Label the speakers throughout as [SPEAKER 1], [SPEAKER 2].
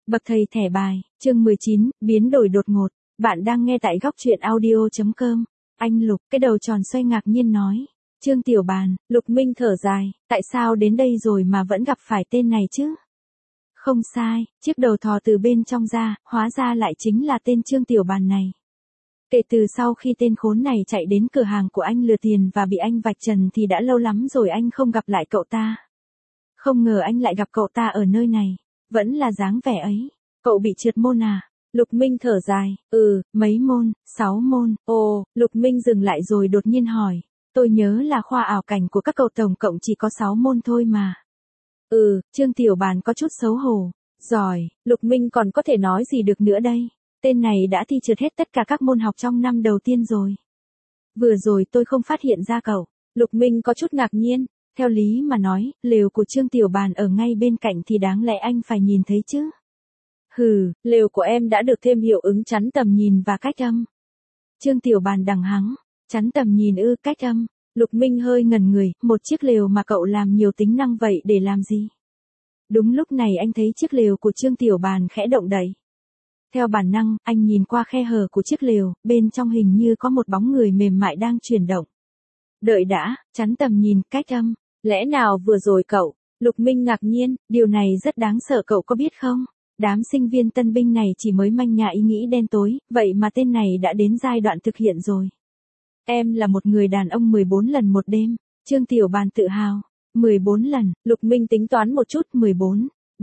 [SPEAKER 1] Bậc thầy thẻ bài, chương 19, biến đổi đột ngột. Bạn đang nghe tại góc truyện audio.com. Anh Lục, cái đầu tròn xoay ngạc nhiên nói. Trương Tiểu Bàn, Lục Minh thở dài, tại sao đến đây rồi mà vẫn gặp phải tên này chứ? Không sai, chiếc đầu thò từ bên trong ra, hóa ra lại chính là tên Trương Tiểu Bàn này. Kể từ sau khi tên khốn này chạy đến cửa hàng của anh lừa tiền và bị anh vạch trần thì đã lâu lắm rồi anh không gặp lại cậu ta. Không ngờ anh lại gặp cậu ta ở nơi này. Vẫn là dáng vẻ ấy. Cậu bị trượt môn à? Lục Minh thở dài. Mấy môn? 6 môn. Ồ, Lục Minh dừng lại rồi đột nhiên hỏi. Tôi nhớ là khoa ảo cảnh của các cậu tổng cộng chỉ có 6 môn thôi mà. Trương Tiểu Bàn có chút xấu hổ. Giỏi, Lục Minh còn có thể nói gì được nữa đây? Tên này đã thi trượt hết tất cả các môn học trong năm đầu tiên rồi. Vừa rồi tôi không phát hiện ra cậu. Lục Minh có chút ngạc nhiên. Theo lý mà nói, lều của Trương Tiểu Bàn ở ngay bên cạnh thì đáng lẽ anh phải nhìn thấy chứ. Lều của em đã được thêm hiệu ứng chắn tầm nhìn và cách âm. Trương Tiểu Bàn đằng hắng, chắn tầm nhìn cách âm. Lục Minh hơi ngẩn người, một chiếc lều mà cậu làm nhiều tính năng vậy để làm gì? Đúng lúc này anh thấy chiếc lều của Trương Tiểu Bàn khẽ động đậy. Theo bản năng, anh nhìn qua khe hở của chiếc lều, bên trong hình như có một bóng người mềm mại đang chuyển động. Đợi đã, chắn tầm nhìn, cách âm. Lẽ nào vừa rồi cậu? Lục Minh ngạc nhiên, điều này rất đáng sợ cậu có biết không? Đám sinh viên tân binh này chỉ mới manh nha ý nghĩ đen tối, vậy mà tên này đã đến giai đoạn thực hiện rồi. Em là một người đàn ông 14 lần một đêm, Trương Tiểu Bàn tự hào. 14 lần, Lục Minh tính toán một chút, 14,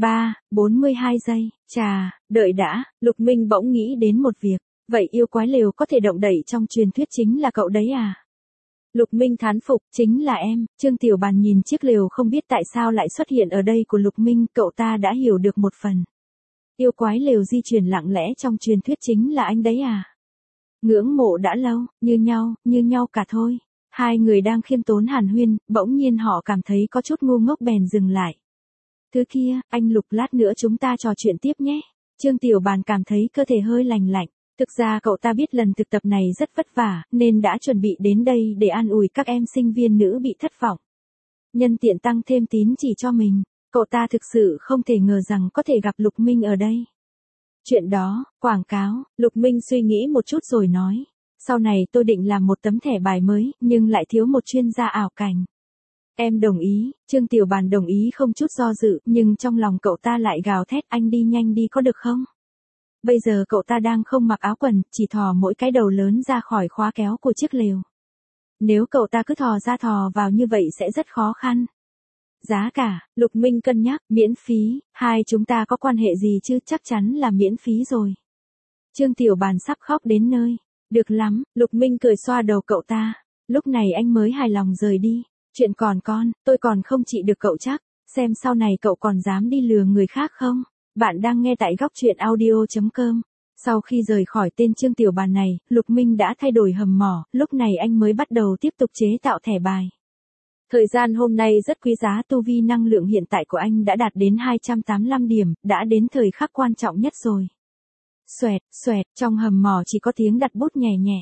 [SPEAKER 1] 42 giây, chà, đợi đã, Lục Minh bỗng nghĩ đến một việc, vậy yêu quái lều có thể động đậy trong truyền thuyết chính là cậu đấy à? Lục Minh thán phục, chính là em. Trương Tiểu Bàn nhìn chiếc lều không biết tại sao lại xuất hiện ở đây của Lục Minh, cậu ta đã hiểu được một phần. Yêu quái lều di chuyển lặng lẽ trong truyền thuyết chính là anh đấy à? Ngưỡng mộ đã lâu, như nhau cả thôi. Hai người đang khiêm tốn hàn huyên, bỗng nhiên họ cảm thấy có chút ngu ngốc bèn dừng lại. Thứ kia, anh Lục lát nữa chúng ta trò chuyện tiếp nhé. Trương Tiểu Bàn cảm thấy cơ thể hơi lành lạnh. Thực ra cậu ta biết lần thực tập này rất vất vả, nên đã chuẩn bị đến đây để an ủi các em sinh viên nữ bị thất vọng. Nhân tiện tăng thêm tín chỉ cho mình, cậu ta thực sự không thể ngờ rằng có thể gặp Lục Minh ở đây. Chuyện đó, quảng cáo, Lục Minh suy nghĩ một chút rồi nói. Sau này tôi định làm một tấm thẻ bài mới, nhưng lại thiếu một chuyên gia ảo cảnh. Em đồng ý, Trương Tiểu Bàn đồng ý không chút do dự, nhưng trong lòng cậu ta lại gào thét anh đi nhanh đi có được không? Bây giờ cậu ta đang không mặc áo quần, chỉ thò mỗi cái đầu lớn ra khỏi khóa kéo của chiếc lều. Nếu cậu ta cứ thò ra thò vào như vậy sẽ rất khó khăn. Giá cả, Lục Minh cân nhắc, miễn phí, hai chúng ta có quan hệ gì chứ, chắc chắn là miễn phí rồi. Trương Tiểu Bàn sắp khóc đến nơi. Được lắm, Lục Minh cười xoa đầu cậu ta. Lúc này anh mới hài lòng rời đi. Chuyện còn con, tôi còn không trị được cậu chắc, xem sau này cậu còn dám đi lừa người khác không? Bạn đang nghe tại góc truyện audio.com. Sau khi rời khỏi tên Trương Tiểu Bàn này, Lục Minh đã thay đổi hầm mỏ, lúc này anh mới bắt đầu tiếp tục chế tạo thẻ bài. Thời gian hôm nay rất quý giá, tu vi năng lượng hiện tại của anh đã đạt đến 285 điểm, đã đến thời khắc quan trọng nhất rồi. Xoẹt, xoẹt, trong hầm mỏ chỉ có tiếng đặt bút nhẹ nhẹ.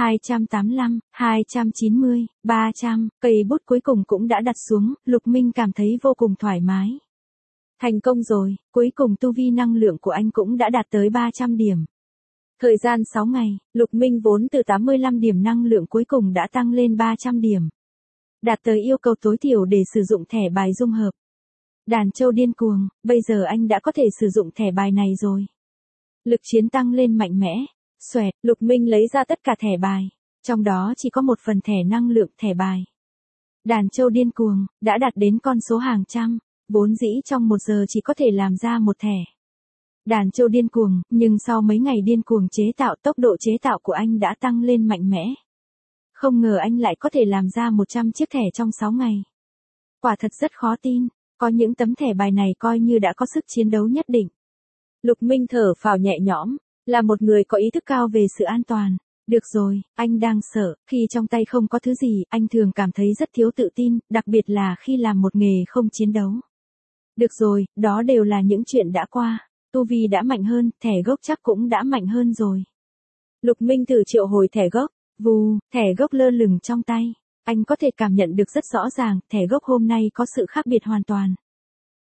[SPEAKER 1] 285, 290, 300, cây bút cuối cùng cũng đã đặt xuống, Lục Minh cảm thấy vô cùng thoải mái. Thành công rồi, cuối cùng tu vi năng lượng của anh cũng đã đạt tới 300 điểm. Thời gian 6 ngày, Lục Minh vốn từ 85 điểm năng lượng cuối cùng đã tăng lên 300 điểm. Đạt tới yêu cầu tối thiểu để sử dụng thẻ bài dung hợp. Đàn châu điên cuồng, bây giờ anh đã có thể sử dụng thẻ bài này rồi. Lực chiến tăng lên mạnh mẽ. Xoẹt, Lục Minh lấy ra tất cả thẻ bài. Trong đó chỉ có một phần thẻ năng lượng thẻ bài. Đàn châu điên cuồng, đã đạt đến con số hàng trăm. Vốn dĩ trong 1 giờ chỉ có thể làm ra một thẻ. Đàn châu điên cuồng, nhưng sau mấy ngày điên cuồng chế tạo, tốc độ chế tạo của anh đã tăng lên mạnh mẽ. Không ngờ anh lại có thể làm ra 100 chiếc thẻ trong 6 ngày. Quả thật rất khó tin, có những tấm thẻ bài này coi như đã có sức chiến đấu nhất định. Lục Minh thở phào nhẹ nhõm, là một người có ý thức cao về sự an toàn. Được rồi, anh đang sợ, khi trong tay không có thứ gì, anh thường cảm thấy rất thiếu tự tin, đặc biệt là khi làm một nghề không chiến đấu. Được rồi, đó đều là những chuyện đã qua, tu vi đã mạnh hơn, thẻ gốc chắc cũng đã mạnh hơn rồi. Lục Minh thử triệu hồi thẻ gốc, vù, thẻ gốc lơ lửng trong tay. Anh có thể cảm nhận được rất rõ ràng, thẻ gốc hôm nay có sự khác biệt hoàn toàn.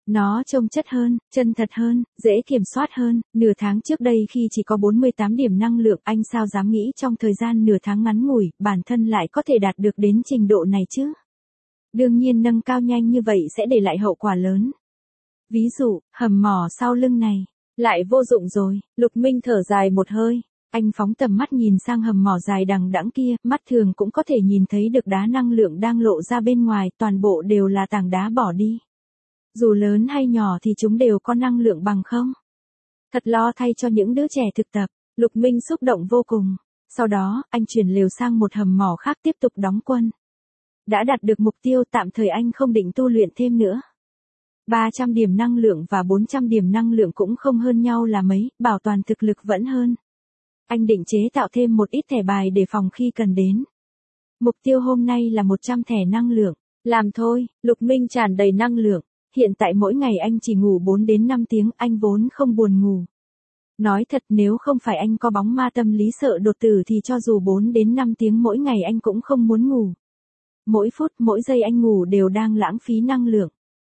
[SPEAKER 1] Nó trông chất hơn, chân thật hơn, dễ kiểm soát hơn, nửa tháng trước đây khi chỉ có 48 điểm năng lượng anh sao dám nghĩ trong thời gian nửa tháng ngắn ngủi, bản thân lại có thể đạt được đến trình độ này chứ. Đương nhiên nâng cao nhanh như vậy sẽ để lại hậu quả lớn. Ví dụ, hầm mỏ sau lưng này, lại vô dụng rồi, Lục Minh thở dài một hơi. Anh phóng tầm mắt nhìn sang hầm mỏ dài đằng đẵng kia, mắt thường cũng có thể nhìn thấy được đá năng lượng đang lộ ra bên ngoài, toàn bộ đều là tảng đá bỏ đi. Dù lớn hay nhỏ thì chúng đều có năng lượng bằng không. Thật lo thay cho những đứa trẻ thực tập, Lục Minh xúc động vô cùng. Sau đó, anh chuyển lều sang một hầm mỏ khác tiếp tục đóng quân. Đã đạt được mục tiêu tạm thời anh không định tu luyện thêm nữa. 300 điểm năng lượng và 400 điểm năng lượng cũng không hơn nhau là mấy, bảo toàn thực lực vẫn hơn. Anh định chế tạo thêm một ít thẻ bài để phòng khi cần đến. Mục tiêu hôm nay là 100 thẻ năng lượng. Làm thôi, Lục Minh tràn đầy năng lượng. Hiện tại mỗi ngày anh chỉ ngủ 4 đến 5 tiếng, anh vốn không buồn ngủ. Nói thật nếu không phải anh có bóng ma tâm lý sợ đột tử thì cho dù 4 đến 5 tiếng mỗi ngày anh cũng không muốn ngủ. Mỗi phút, mỗi giây anh ngủ đều đang lãng phí năng lượng.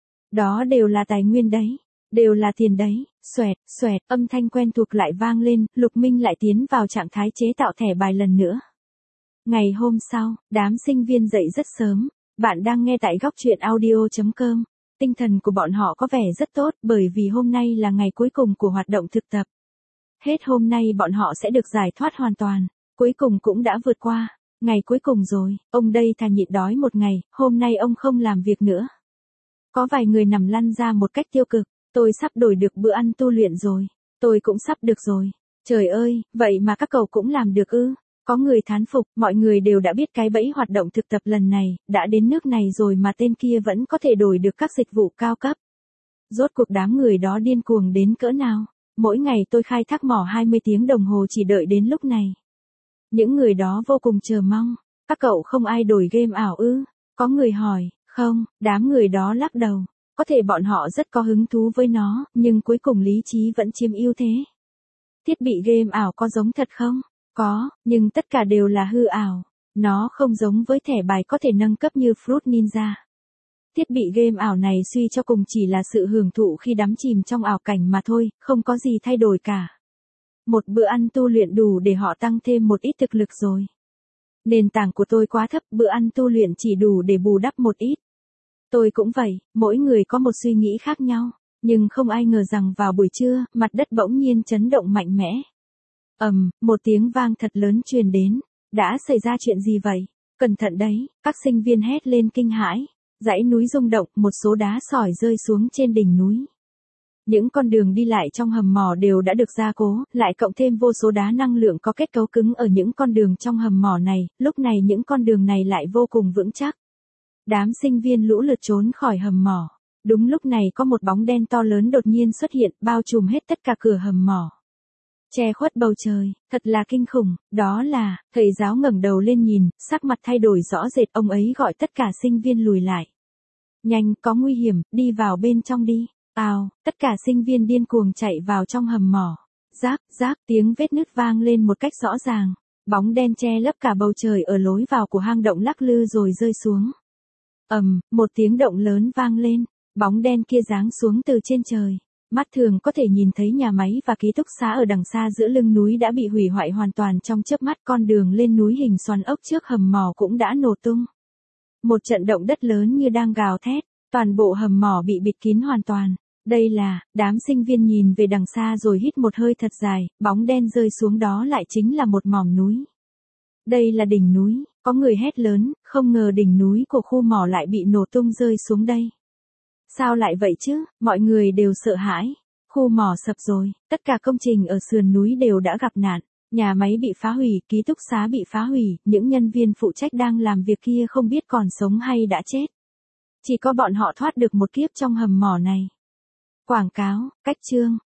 [SPEAKER 1] Đó đều là tài nguyên đấy, đều là tiền đấy. Xoẹt, xoẹt, âm thanh quen thuộc lại vang lên, Lục Minh lại tiến vào trạng thái chế tạo thẻ bài lần nữa. Ngày hôm sau, đám sinh viên dậy rất sớm, bạn đang nghe tại góc truyện audio.com. Tinh thần của bọn họ có vẻ rất tốt bởi vì hôm nay là ngày cuối cùng của hoạt động thực tập. Hết hôm nay bọn họ sẽ được giải thoát hoàn toàn, cuối cùng cũng đã vượt qua. Ngày cuối cùng rồi, ông đây thà nhịn đói một ngày, hôm nay ông không làm việc nữa. Có vài người nằm lăn ra một cách tiêu cực, tôi sắp đổi được bữa ăn tu luyện rồi, tôi cũng sắp được rồi. Trời ơi, vậy mà các cậu cũng làm được ư? Có người thán phục, mọi người đều đã biết cái bẫy hoạt động thực tập lần này, đã đến nước này rồi mà tên kia vẫn có thể đổi được các dịch vụ cao cấp. Rốt cuộc đám người đó điên cuồng đến cỡ nào? Mỗi ngày tôi khai thác mỏ 20 tiếng đồng hồ chỉ đợi đến lúc này. Những người đó vô cùng chờ mong. Các cậu không ai đổi game ảo ư? Có người hỏi, không, đám người đó lắc đầu. Có thể bọn họ rất có hứng thú với nó, nhưng cuối cùng lý trí vẫn chiếm ưu thế. Thiết bị game ảo có giống thật không? Có, nhưng tất cả đều là hư ảo. Nó không giống với thẻ bài có thể nâng cấp như Fruit Ninja. Thiết bị game ảo này suy cho cùng chỉ là sự hưởng thụ khi đắm chìm trong ảo cảnh mà thôi, không có gì thay đổi cả. Một bữa ăn tu luyện đủ để họ tăng thêm một ít thực lực rồi. Nền tảng của tôi quá thấp, bữa ăn tu luyện chỉ đủ để bù đắp một ít. Tôi cũng vậy, mỗi người có một suy nghĩ khác nhau, nhưng không ai ngờ rằng vào buổi trưa, mặt đất bỗng nhiên chấn động mạnh mẽ. Một tiếng vang thật lớn truyền đến. Đã xảy ra chuyện gì vậy? Cẩn thận đấy, các sinh viên hét lên kinh hãi. Dãy núi rung động, một số đá sỏi rơi xuống trên đỉnh núi. Những con đường đi lại trong hầm mỏ đều đã được gia cố, lại cộng thêm vô số đá năng lượng có kết cấu cứng ở những con đường trong hầm mỏ này, lúc này những con đường này lại vô cùng vững chắc. Đám sinh viên lũ lượt trốn khỏi hầm mỏ. Đúng lúc này có một bóng đen to lớn đột nhiên xuất hiện, bao trùm hết tất cả cửa hầm mỏ. Che khuất bầu trời, thật là kinh khủng, đó là, thầy giáo ngẩng đầu lên nhìn, sắc mặt thay đổi rõ rệt, ông ấy gọi tất cả sinh viên lùi lại. Nhanh, có nguy hiểm, đi vào bên trong đi. Tất cả sinh viên điên cuồng chạy vào trong hầm mỏ. Rác, rác, tiếng vết nứt vang lên một cách rõ ràng. Bóng đen che lấp cả bầu trời ở lối vào của hang động lắc lư rồi rơi xuống. Một tiếng động lớn vang lên, bóng đen kia giáng xuống từ trên trời. Mắt thường có thể nhìn thấy nhà máy và ký túc xá ở đằng xa giữa lưng núi đã bị hủy hoại hoàn toàn trong chớp mắt, con đường lên núi hình xoắn ốc trước hầm mỏ cũng đã nổ tung. Một trận động đất lớn như đang gào thét, toàn bộ hầm mỏ bị bịt kín hoàn toàn. Đây là, đám sinh viên nhìn về đằng xa rồi hít một hơi thật dài, bóng đen rơi xuống đó lại chính là một mỏm núi. Đây là đỉnh núi, có người hét lớn, không ngờ đỉnh núi của khu mỏ lại bị nổ tung rơi xuống đây. Sao lại vậy chứ, mọi người đều sợ hãi. Khu mỏ sập rồi, tất cả công trình ở sườn núi đều đã gặp nạn. Nhà máy bị phá hủy, ký túc xá bị phá hủy, những nhân viên phụ trách đang làm việc kia không biết còn sống hay đã chết. Chỉ có bọn họ thoát được một kiếp trong hầm mỏ này. Quảng cáo, cách chương,